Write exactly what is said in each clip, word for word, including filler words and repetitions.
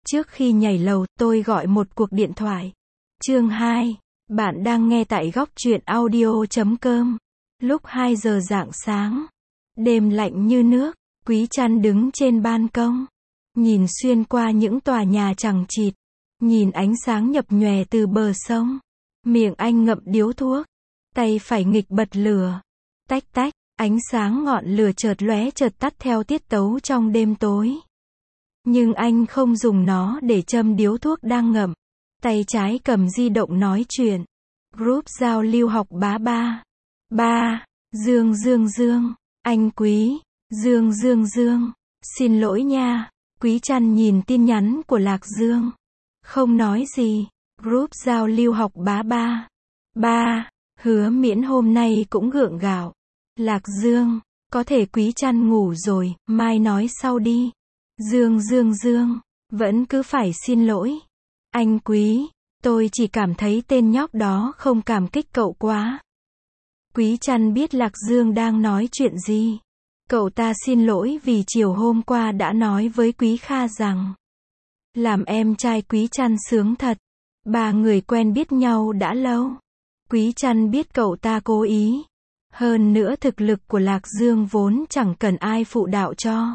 Trước khi nhảy lầu, tôi gọi một cuộc điện thoại. Chương hai. Bạn đang nghe tại góc truyện audio chấm com. Lúc hai giờ rạng sáng. Đêm lạnh như nước. Quý Trăn đứng trên ban công. Nhìn xuyên qua những tòa nhà chằng chịt. Nhìn ánh sáng nhập nhòe từ bờ sông. Miệng anh ngậm điếu thuốc. Tay phải nghịch bật lửa. Tách tách, ánh sáng ngọn lửa chợt lóe chợt tắt theo tiết tấu trong đêm tối. Nhưng anh không dùng nó để châm điếu thuốc đang ngậm. Tay trái cầm di động nói chuyện. Group giao lưu học bá ba. Ba. Dương Dương Dương. Anh Quý. Dương Dương Dương. Xin lỗi nha. Quý Trăn nhìn tin nhắn của Lạc Dương. Không nói gì. Group giao lưu học bá ba. Ba. Hứa Miễn hôm nay cũng gượng gạo. Lạc Dương. Có thể Quý Trăn ngủ rồi, mai nói sau đi. Dương Dương Dương. Vẫn cứ phải xin lỗi. Anh Quý. Tôi chỉ cảm thấy tên nhóc đó không cảm kích cậu quá. Quý Trăn biết Lạc Dương đang nói chuyện gì. Cậu ta xin lỗi vì chiều hôm qua đã nói với Quý Kha rằng làm em trai Quý Trăn sướng thật. Ba người quen biết nhau đã lâu. Quý Trăn biết cậu ta cố ý. Hơn nữa thực lực của Lạc Dương vốn chẳng cần ai phụ đạo cho.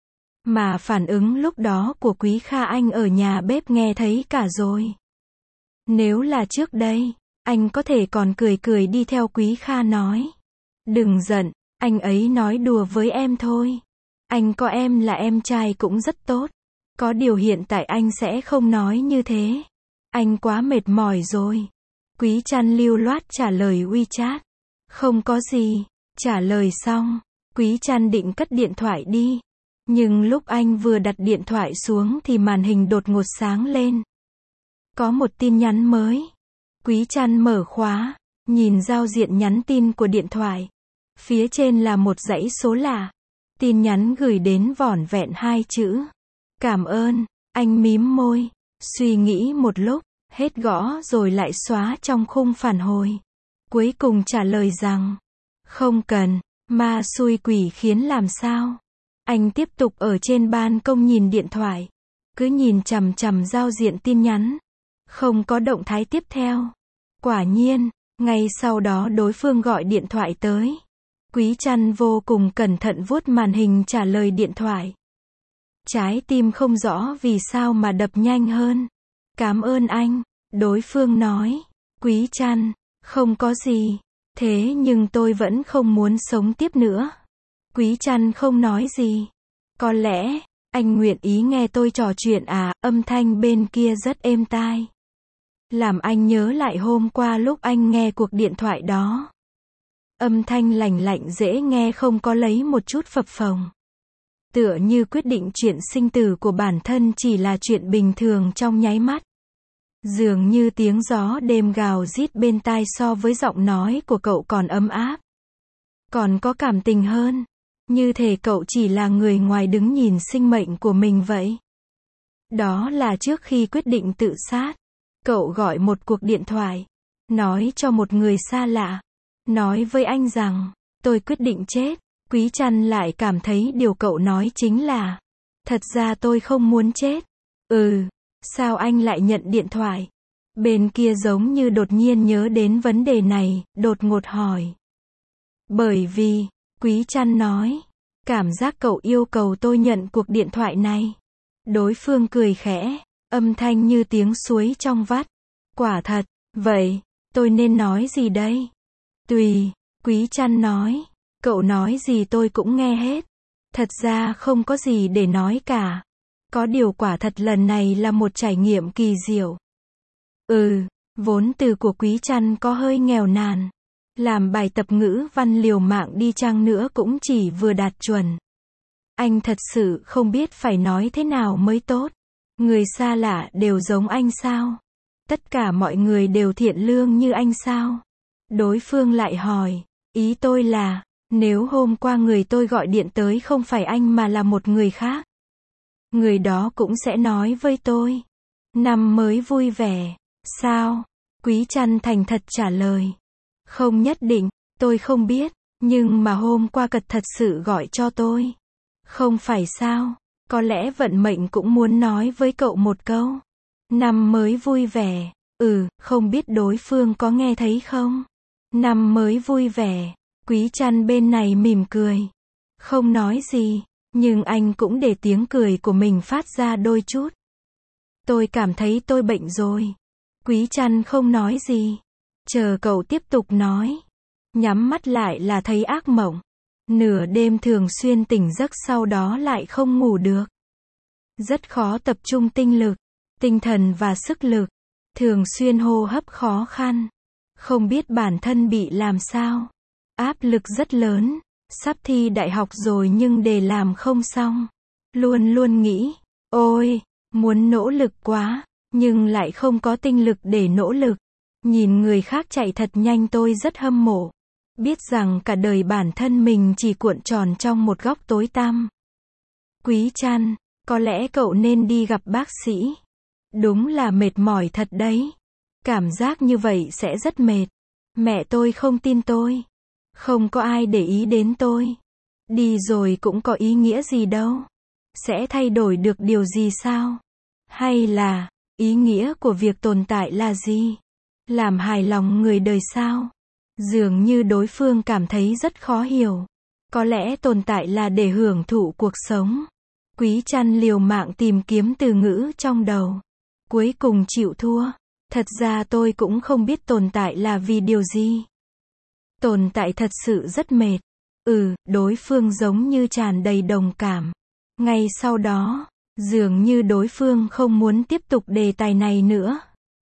Mà phản ứng lúc đó của Quý Kha anh ở nhà bếp nghe thấy cả rồi. Nếu là trước đây, anh có thể còn cười cười đi theo Quý Kha nói. Đừng giận, anh ấy nói đùa với em thôi. Anh có em là em trai cũng rất tốt. Có điều hiện tại anh sẽ không nói như thế. Anh quá mệt mỏi rồi. Quý Trăn lưu loát trả lời WeChat. Không có gì. Trả lời xong, Quý Trăn định cất điện thoại đi. Nhưng lúc anh vừa đặt điện thoại xuống thì màn hình đột ngột sáng lên. Có một tin nhắn mới. Quý Trăn mở khóa, nhìn giao diện nhắn tin của điện thoại. Phía trên là một dãy số lạ. Tin nhắn gửi đến vỏn vẹn hai chữ. Cảm ơn. Anh mím môi, suy nghĩ một lúc, hết gõ rồi lại xóa trong khung phản hồi. Cuối cùng trả lời rằng, không cần, ma xui quỷ khiến làm sao. Anh tiếp tục ở trên ban công nhìn điện thoại. Cứ nhìn chằm chằm giao diện tin nhắn. Không có động thái tiếp theo. Quả nhiên, ngay sau đó đối phương gọi điện thoại tới. Quý Trăn vô cùng cẩn thận vuốt màn hình trả lời điện thoại. Trái tim không rõ vì sao mà đập nhanh hơn. Cảm ơn anh, đối phương nói. Quý Trăn, không có gì. Thế nhưng tôi vẫn không muốn sống tiếp nữa. Quý Trăn không nói gì. Có lẽ, anh nguyện ý nghe tôi trò chuyện à, âm thanh bên kia rất êm tai. Làm anh nhớ lại hôm qua lúc anh nghe cuộc điện thoại đó. Âm thanh lành lạnh dễ nghe không có lấy một chút phập phồng. Tựa như quyết định chuyện sinh tử của bản thân chỉ là chuyện bình thường trong nháy mắt. Dường như tiếng gió đêm gào rít bên tai so với giọng nói của cậu còn ấm áp. Còn có cảm tình hơn. Như thể cậu chỉ là người ngoài đứng nhìn sinh mệnh của mình vậy. Đó là trước khi quyết định tự sát. Cậu gọi một cuộc điện thoại. Nói cho một người xa lạ. Nói với anh rằng, tôi quyết định chết. Quý Trăn lại cảm thấy điều cậu nói chính là, thật ra tôi không muốn chết. Ừ, sao anh lại nhận điện thoại? Bên kia giống như đột nhiên nhớ đến vấn đề này, đột ngột hỏi. Bởi vì, Quý Trăn nói, cảm giác cậu yêu cầu tôi nhận cuộc điện thoại này. Đối phương cười khẽ, âm thanh như tiếng suối trong vắt. Quả thật, vậy, tôi nên nói gì đây? Tùy, Quý Trăn nói. Cậu nói gì tôi cũng nghe hết. Thật ra không có gì để nói cả. Có điều quả thật lần này là một trải nghiệm kỳ diệu. Ừ, vốn từ của Quý Trăn có hơi nghèo nàn. Làm bài tập ngữ văn liều mạng đi chăng nữa cũng chỉ vừa đạt chuẩn. Anh thật sự không biết phải nói thế nào mới tốt. Người xa lạ đều giống anh sao? Tất cả mọi người đều thiện lương như anh sao? Đối phương lại hỏi, ý tôi là, nếu hôm qua người tôi gọi điện tới không phải anh mà là một người khác, người đó cũng sẽ nói với tôi, năm mới vui vẻ, sao? Quý Trăn thành thật trả lời, không nhất định, tôi không biết, nhưng mà hôm qua cật thật sự gọi cho tôi. Không phải sao? Có lẽ vận mệnh cũng muốn nói với cậu một câu. Năm mới vui vẻ. Ừ, không biết đối phương có nghe thấy không? Năm mới vui vẻ. Quý Trăn bên này mỉm cười. Không nói gì, nhưng anh cũng để tiếng cười của mình phát ra đôi chút. Tôi cảm thấy tôi bệnh rồi. Quý Trăn không nói gì. Chờ cậu tiếp tục nói. Nhắm mắt lại là thấy ác mộng. Nửa đêm thường xuyên tỉnh giấc sau đó lại không ngủ được. Rất khó tập trung tinh lực, tinh thần và sức lực. Thường xuyên hô hấp khó khăn. Không biết bản thân bị làm sao. Áp lực rất lớn. Sắp thi đại học rồi nhưng đề làm không xong. Luôn luôn nghĩ, ôi, muốn nỗ lực quá, nhưng lại không có tinh lực để nỗ lực. Nhìn người khác chạy thật nhanh tôi rất hâm mộ. Biết rằng cả đời bản thân mình chỉ cuộn tròn trong một góc tối tăm. Quý Trăn, có lẽ cậu nên đi gặp bác sĩ. Đúng là mệt mỏi thật đấy. Cảm giác như vậy sẽ rất mệt. Mẹ tôi không tin tôi. Không có ai để ý đến tôi. Đi rồi cũng có ý nghĩa gì đâu. Sẽ thay đổi được điều gì sao? Hay là, ý nghĩa của việc tồn tại là gì? Làm hài lòng người đời sao? Dường như đối phương cảm thấy rất khó hiểu. Có lẽ tồn tại là để hưởng thụ cuộc sống. Quý Trăn liều mạng tìm kiếm từ ngữ trong đầu. Cuối cùng chịu thua. Thật ra tôi cũng không biết tồn tại là vì điều gì. Tồn tại thật sự rất mệt. Ừ, đối phương giống như tràn đầy đồng cảm. Ngay sau đó, dường như đối phương không muốn tiếp tục đề tài này nữa.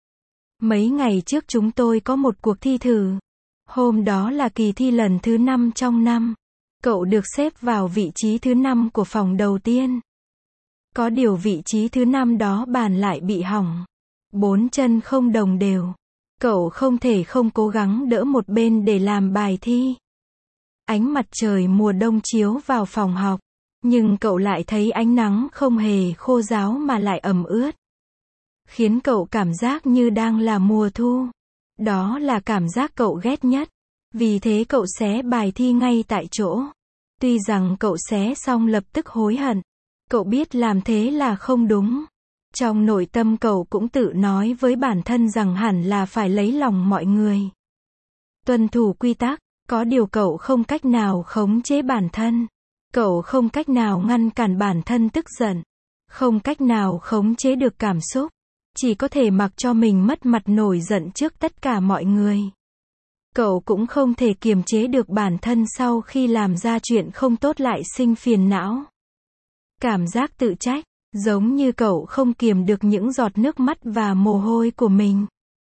Mấy ngày trước chúng tôi có một cuộc thi thử. Hôm đó là kỳ thi lần thứ năm trong năm. Cậu được xếp vào vị trí thứ năm của phòng đầu tiên. Có điều vị trí thứ năm đó bàn lại bị hỏng. Bốn chân không đồng đều. Cậu không thể không cố gắng đỡ một bên để làm bài thi. Ánh mặt trời mùa đông chiếu vào phòng học. Nhưng cậu lại thấy ánh nắng không hề khô ráo mà lại ẩm ướt. Khiến cậu cảm giác như đang là mùa thu. Đó là cảm giác cậu ghét nhất. Vì thế cậu xé bài thi ngay tại chỗ. Tuy rằng cậu xé xong lập tức hối hận. Cậu biết làm thế là không đúng. Trong nội tâm cậu cũng tự nói với bản thân rằng hẳn là phải lấy lòng mọi người. Tuân thủ quy tắc, có điều cậu không cách nào khống chế bản thân. Cậu không cách nào ngăn cản bản thân tức giận. Không cách nào khống chế được cảm xúc. Chỉ có thể mặc cho mình mất mặt nổi giận trước tất cả mọi người. Cậu cũng không thể kiềm chế được bản thân sau khi làm ra chuyện không tốt lại sinh phiền não. Cảm giác tự trách, giống như cậu không kiềm được những giọt nước mắt và mồ hôi của mình.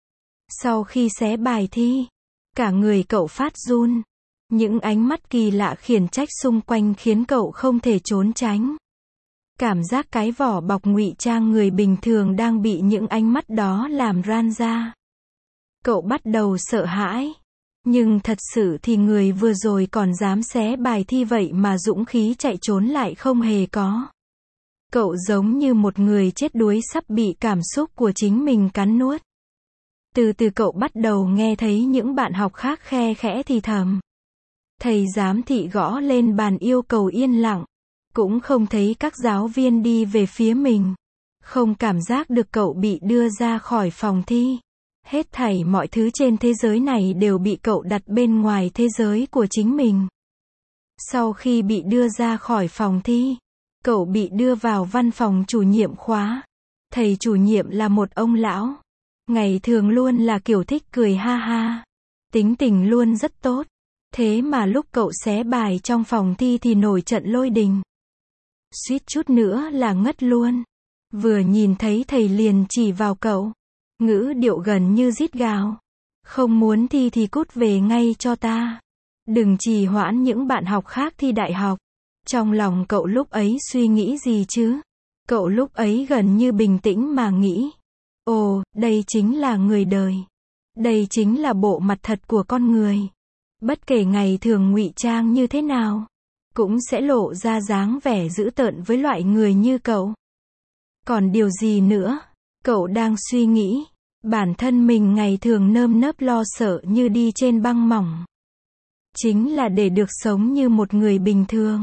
Sau khi xé bài thi, cả người cậu phát run. Những ánh mắt kỳ lạ khiển trách xung quanh khiến cậu không thể trốn tránh. Cảm giác cái vỏ bọc ngụy trang người bình thường đang bị những ánh mắt đó làm ran ra. Cậu bắt đầu sợ hãi. Nhưng thật sự thì người vừa rồi còn dám xé bài thi vậy mà dũng khí chạy trốn lại không hề có. Cậu giống như một người chết đuối sắp bị cảm xúc của chính mình cắn nuốt. Từ từ cậu bắt đầu nghe thấy những bạn học khác khe khẽ thì thầm. Thầy giám thị gõ lên bàn yêu cầu yên lặng. Cũng không thấy các giáo viên đi về phía mình. Không cảm giác được cậu bị đưa ra khỏi phòng thi. Hết thảy mọi thứ trên thế giới này đều bị cậu đặt bên ngoài thế giới của chính mình. Sau khi bị đưa ra khỏi phòng thi, cậu bị đưa vào văn phòng chủ nhiệm khóa. Thầy chủ nhiệm là một ông lão. Ngày thường luôn là kiểu thích cười ha ha. Tính tình luôn rất tốt. Thế mà lúc cậu xé bài trong phòng thi thì nổi trận lôi đình. Suýt chút nữa là ngất luôn. Vừa nhìn thấy thầy liền chỉ vào cậu. Ngữ điệu gần như rít gào. Không muốn thi thì cút về ngay cho ta. Đừng trì hoãn những bạn học khác thi đại học. Trong lòng cậu lúc ấy suy nghĩ gì chứ? Cậu lúc ấy gần như bình tĩnh mà nghĩ. Ồ, đây chính là người đời. Đây chính là bộ mặt thật của con người. Bất kể ngày thường ngụy trang như thế nào, cũng sẽ lộ ra dáng vẻ dữ tợn với loại người như cậu. Còn điều gì nữa? Cậu đang suy nghĩ. Bản thân mình ngày thường nơm nớp lo sợ như đi trên băng mỏng. Chính là để được sống như một người bình thường.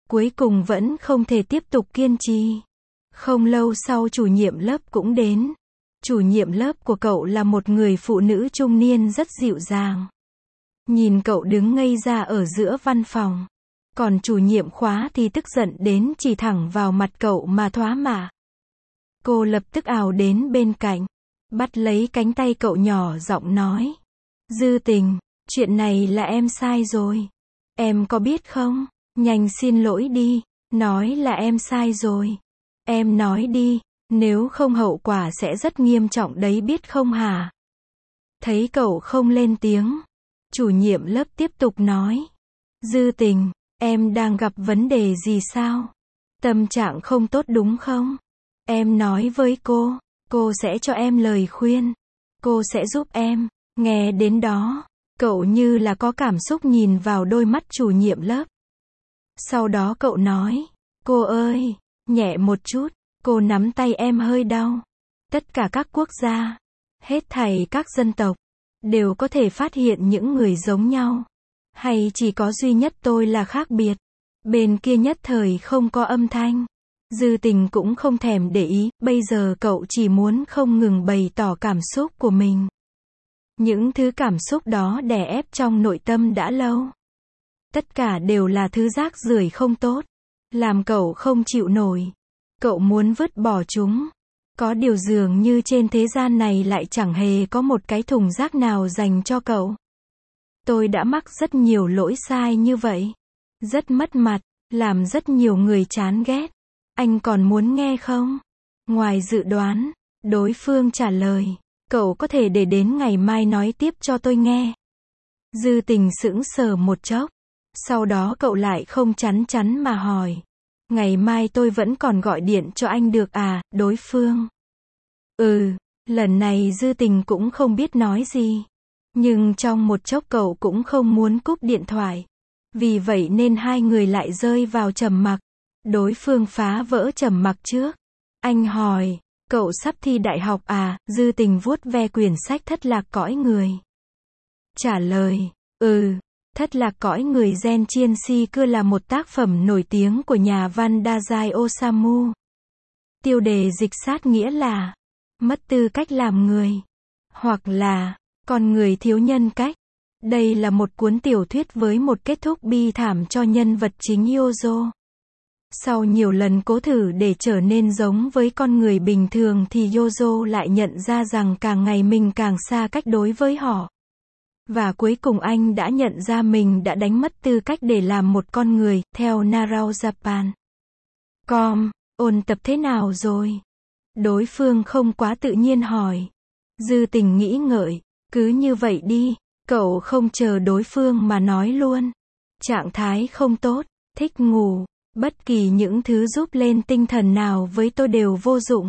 Cuối cùng vẫn không thể tiếp tục kiên trì. Không lâu sau chủ nhiệm lớp cũng đến. Chủ nhiệm lớp của cậu là một người phụ nữ trung niên rất dịu dàng. Nhìn cậu đứng ngây ra ở giữa văn phòng. Còn chủ nhiệm khóa thì tức giận đến chỉ thẳng vào mặt cậu mà thoá mạ. Cô lập tức ào đến bên cạnh. Bắt lấy cánh tay cậu nhỏ giọng nói. Dư Tình, chuyện này là em sai rồi. Em có biết không? Nhanh xin lỗi đi. Nói là em sai rồi. Em nói đi, nếu không hậu quả sẽ rất nghiêm trọng đấy biết không hả? Thấy cậu không lên tiếng. Chủ nhiệm lớp tiếp tục nói. Dư Tình, em đang gặp vấn đề gì sao? Tâm trạng không tốt đúng không? Em nói với cô, cô sẽ cho em lời khuyên. Cô sẽ giúp em. Nghe đến đó, cậu như là có cảm xúc nhìn vào đôi mắt chủ nhiệm lớp. Sau đó cậu nói, cô ơi, nhẹ một chút, cô nắm tay em hơi đau. Tất cả các quốc gia, hết thảy các dân tộc, đều có thể phát hiện những người giống nhau. Hay chỉ có duy nhất tôi là khác biệt? Bên kia nhất thời không có âm thanh. Dư Tình cũng không thèm để ý, bây giờ cậu chỉ muốn không ngừng bày tỏ cảm xúc của mình. Những thứ cảm xúc đó đè ép trong nội tâm đã lâu. Tất cả đều là thứ rác rưởi không tốt, làm cậu không chịu nổi. Cậu muốn vứt bỏ chúng. Có điều dường như trên thế gian này lại chẳng hề có một cái thùng rác nào dành cho cậu. Tôi đã mắc rất nhiều lỗi sai như vậy. Rất mất mặt, làm rất nhiều người chán ghét. Anh còn muốn nghe không? Ngoài dự đoán, đối phương trả lời. Cậu có thể để đến ngày mai nói tiếp cho tôi nghe. Dư Tình sững sờ một chốc. Sau đó cậu lại không chắn chắn mà hỏi. Ngày mai tôi vẫn còn gọi điện cho anh được à, đối phương? Ừ, lần này Dư Tình cũng không biết nói gì. Nhưng trong một chốc cậu cũng không muốn cúp điện thoại. Vì vậy nên hai người lại rơi vào trầm mặc. Đối phương phá vỡ trầm mặc trước. Anh hỏi, cậu sắp thi đại học à? Dư Tình vuốt ve quyển sách Thất lạc cõi người. Trả lời, ừ, Thất lạc cõi người Genshin Shiku là một tác phẩm nổi tiếng của nhà văn Dazai Osamu. Tiêu đề dịch sát nghĩa là mất tư cách làm người, hoặc là con người thiếu nhân cách. Đây là một cuốn tiểu thuyết với một kết thúc bi thảm cho nhân vật chính Yozo. Sau nhiều lần cố thử để trở nên giống với con người bình thường thì Yozo lại nhận ra rằng càng ngày mình càng xa cách đối với họ. Và cuối cùng anh đã nhận ra mình đã đánh mất tư cách để làm một con người, theo Narao Japan. Com, ôn tập thế nào rồi? Đối phương không quá tự nhiên hỏi. Dư Tình nghĩ ngợi, cứ như vậy đi, cậu không chờ đối phương mà nói luôn. Trạng thái không tốt, thích ngủ, bất kỳ những thứ giúp lên tinh thần nào với tôi đều vô dụng.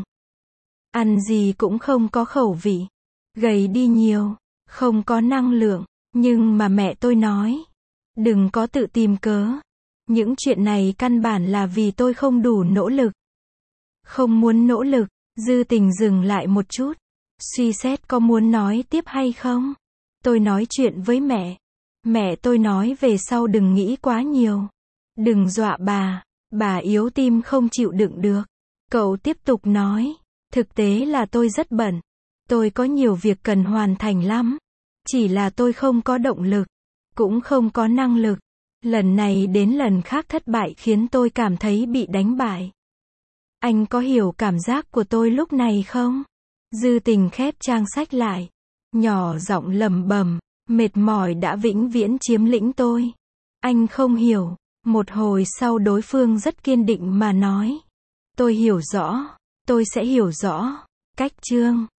Ăn gì cũng không có khẩu vị, gầy đi nhiều, không có năng lượng, nhưng mà mẹ tôi nói, đừng có tự tìm cớ. Những chuyện này căn bản là vì tôi không đủ nỗ lực. Không muốn nỗ lực, Dư Tình dừng lại một chút, suy xét có muốn nói tiếp hay không. Tôi nói chuyện với mẹ. Mẹ tôi nói về sau đừng nghĩ quá nhiều. Đừng dọa bà, bà yếu tim không chịu đựng được. Cậu tiếp tục nói, thực tế là tôi rất bận. Tôi có nhiều việc cần hoàn thành lắm. Chỉ là tôi không có động lực, cũng không có năng lực. Lần này đến lần khác thất bại khiến tôi cảm thấy bị đánh bại. Anh có hiểu cảm giác của tôi lúc này không? Dư Tình khép trang sách lại, nhỏ giọng lẩm bẩm, mệt mỏi đã vĩnh viễn chiếm lĩnh tôi. Anh không hiểu. Một hồi sau đối phương rất kiên định mà nói. Tôi hiểu rõ, tôi sẽ hiểu rõ. Cách chương